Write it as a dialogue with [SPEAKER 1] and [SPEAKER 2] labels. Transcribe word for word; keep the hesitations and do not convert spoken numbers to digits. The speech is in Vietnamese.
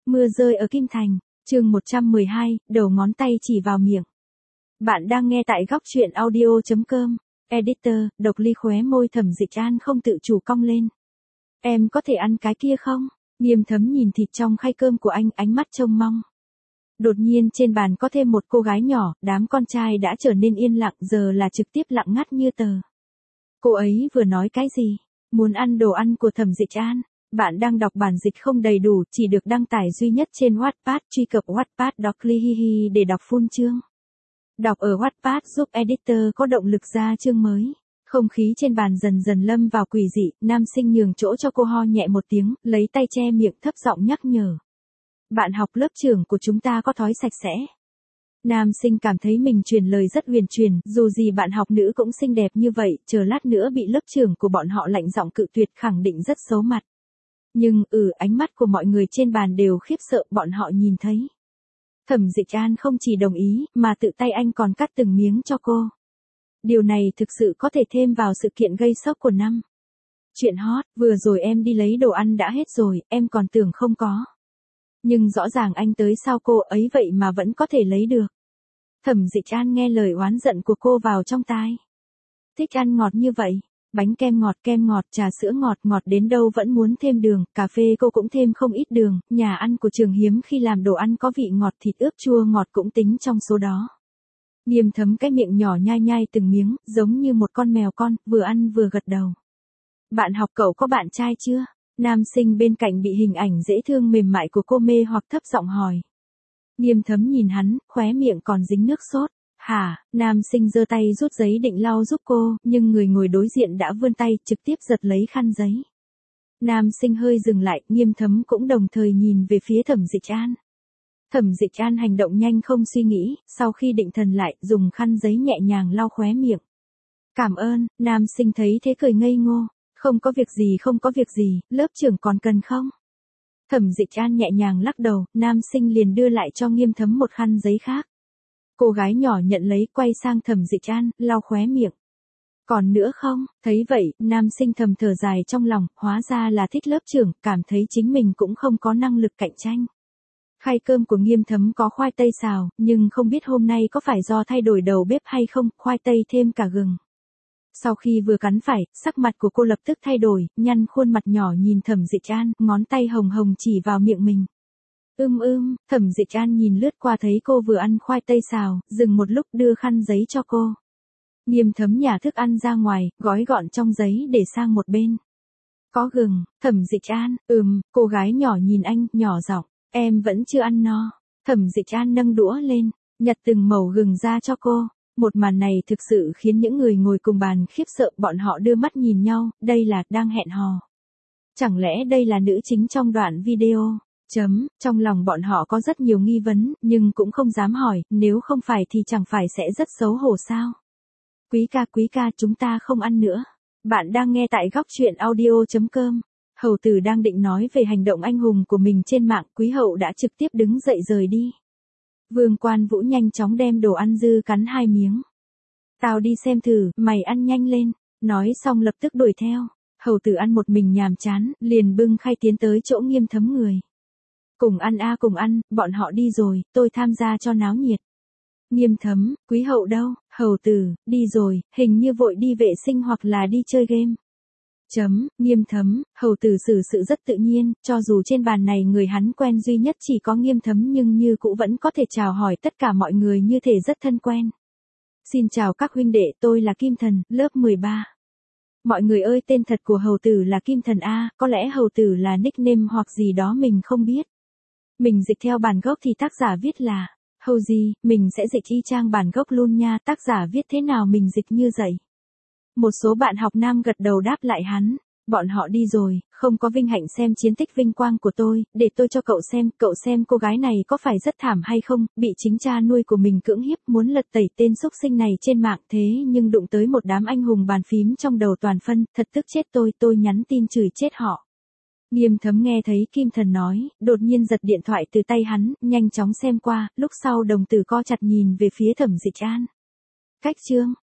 [SPEAKER 1] Mưa rơi ở Kim Thành, chương một trăm mười hai, đầu ngón tay chỉ vào miệng. Bạn đang nghe tại góc truyện audio chấm com. Editor, Độc Ly khóe môi Thẩm Dịch An không tự chủ cong lên. Em có thể ăn cái kia không? Nghiêm Thấm nhìn thịt trong khay cơm của anh, ánh mắt trông mong. Đột nhiên trên bàn có thêm một cô gái nhỏ, đám con trai đã trở nên yên lặng, giờ là trực tiếp lặng ngắt như tờ. Cô ấy vừa nói cái gì? Muốn ăn đồ ăn của Thẩm Dịch An. Bạn đang đọc bản dịch không đầy đủ, chỉ được đăng tải duy nhất trên Wattpad, truy cập Wattpad Độc Ly Hihi để đọc full chương. Đọc ở Wattpad giúp editor có động lực ra chương mới. Không khí trên bàn dần dần lâm vào quỷ dị, nam sinh nhường chỗ cho cô, ho nhẹ một tiếng, lấy tay che miệng, thấp giọng nhắc nhở. Bạn học lớp trưởng của chúng ta có thói sạch sẽ. Nam sinh cảm thấy mình truyền lời rất huyền truyền, dù gì bạn học nữ cũng xinh đẹp như vậy, chờ lát nữa bị lớp trưởng của bọn họ lạnh giọng cự tuyệt khẳng định rất xấu mặt. Nhưng, ừ, ánh mắt của mọi người trên bàn đều khiếp sợ, bọn họ nhìn thấy. Thẩm Dịch An không chỉ đồng ý, mà tự tay anh còn cắt từng miếng cho cô. Điều này thực sự có thể thêm vào sự kiện gây sốc của năm. Chuyện hot, vừa rồi em đi lấy đồ ăn đã hết rồi, em còn tưởng không có. Nhưng rõ ràng anh tới sau cô ấy vậy mà vẫn có thể lấy được. Thẩm Dịch An nghe lời oán giận của cô vào trong tai. Thích ăn ngọt như vậy. Bánh kem ngọt, kem ngọt, trà sữa ngọt, ngọt đến đâu vẫn muốn thêm đường, cà phê cô cũng thêm không ít đường, nhà ăn của Trường hiếm khi làm đồ ăn có vị ngọt, thịt ướp chua ngọt cũng tính trong số đó. Nghiêm Thấm cái miệng nhỏ nhai nhai từng miếng, giống như một con mèo con, vừa ăn vừa gật đầu. Bạn học cậu có bạn trai chưa? Nam sinh bên cạnh bị hình ảnh dễ thương mềm mại của cô mê hoặc thấp giọng hỏi. Nghiêm Thấm nhìn hắn, khóe miệng còn dính nước sốt. Hả, nam sinh giơ tay rút giấy định lau giúp cô, nhưng người ngồi đối diện đã vươn tay trực tiếp giật lấy khăn giấy. Nam sinh hơi dừng lại, Nghiêm Thấm cũng đồng thời nhìn về phía Thẩm Dịch An. Thẩm Dịch An hành động nhanh không suy nghĩ, sau khi định thần lại, dùng khăn giấy nhẹ nhàng lau khóe miệng. Cảm ơn, nam sinh thấy thế cười ngây ngô. Không có việc gì không có việc gì, lớp trưởng còn cần không? Thẩm Dịch An nhẹ nhàng lắc đầu, nam sinh liền đưa lại cho Nghiêm Thấm một khăn giấy khác. Cô gái nhỏ nhận lấy, quay sang Thẩm Dịch An, lau khóe miệng. Còn nữa không? Thấy vậy, nam sinh thầm thở dài trong lòng, hóa ra là thích lớp trưởng, cảm thấy chính mình cũng không có năng lực cạnh tranh. Khay cơm của Nghiêm Thấm có khoai tây xào, nhưng không biết hôm nay có phải do thay đổi đầu bếp hay không, khoai tây thêm cả gừng. Sau khi vừa cắn phải, sắc mặt của cô lập tức thay đổi, nhăn khuôn mặt nhỏ nhìn Thẩm Dịch An, ngón tay hồng hồng chỉ vào miệng mình. Ưm ưm, Thẩm Dịch An nhìn lướt qua thấy cô vừa ăn khoai tây xào, dừng một lúc đưa khăn giấy cho cô. Nghiêm Thấm nhả thức ăn ra ngoài, gói gọn trong giấy để sang một bên. Có gừng, Thẩm Dịch An, ừm, cô gái nhỏ nhìn anh, nhỏ giọng, em vẫn chưa ăn no. Thẩm Dịch An nâng đũa lên, nhặt từng mẩu gừng ra cho cô. Một màn này thực sự khiến những người ngồi cùng bàn khiếp sợ, bọn họ đưa mắt nhìn nhau, đây là, đang hẹn hò. Chẳng lẽ đây là nữ chính trong đoạn video? Chấm, trong lòng bọn họ có rất nhiều nghi vấn, nhưng cũng không dám hỏi, nếu không phải thì chẳng phải sẽ rất xấu hổ sao? Quý ca quý ca chúng ta không ăn nữa. Bạn đang nghe tại góc truyện audio chấm com. Hầu tử đang định nói về hành động anh hùng của mình trên mạng, Quý hậu đã trực tiếp đứng dậy rời đi. Vương Quan Vũ nhanh chóng đem đồ ăn dư cắn hai miếng. Tao đi xem thử, mày ăn nhanh lên. Nói xong lập tức đuổi theo. Hầu tử ăn một mình nhàm chán, liền bưng khay tiến tới chỗ Nghiêm Thấm người. Cùng ăn a à, cùng ăn, bọn họ đi rồi, tôi tham gia cho náo nhiệt. Nghiêm Thấm, Quý hậu đâu? Hầu tử, đi rồi, hình như vội đi vệ sinh hoặc là đi chơi game. Chấm, Nghiêm Thấm, hầu tử xử sự rất tự nhiên, cho dù trên bàn này người hắn quen duy nhất chỉ có Nghiêm Thấm nhưng như cũ vẫn có thể chào hỏi tất cả mọi người như thể rất thân quen. Xin chào các huynh đệ, tôi là Kim Thần, lớp mười ba. Mọi người ơi, tên thật của hầu tử là Kim Thần A, có lẽ hầu tử là nickname hoặc gì đó mình không biết. Mình dịch theo bản gốc thì tác giả viết là, hầu gì, mình sẽ dịch y chang bản gốc luôn nha, tác giả viết thế nào mình dịch như vậy. Một số bạn học nam gật đầu đáp lại hắn, bọn họ đi rồi, không có vinh hạnh xem chiến tích vinh quang của tôi, để tôi cho cậu xem, cậu xem cô gái này có phải rất thảm hay không, bị chính cha nuôi của mình cưỡng hiếp, muốn lật tẩy tên xúc sinh này trên mạng thế nhưng đụng tới một đám anh hùng bàn phím trong đầu toàn phân, thật tức chết tôi, tôi nhắn tin chửi chết họ. Nghiêm Thấm nghe thấy Kim Thần nói, đột nhiên giật điện thoại từ tay hắn, nhanh chóng xem qua, lúc sau đồng tử co chặt nhìn về phía Thẩm Dịch An. Cách chương,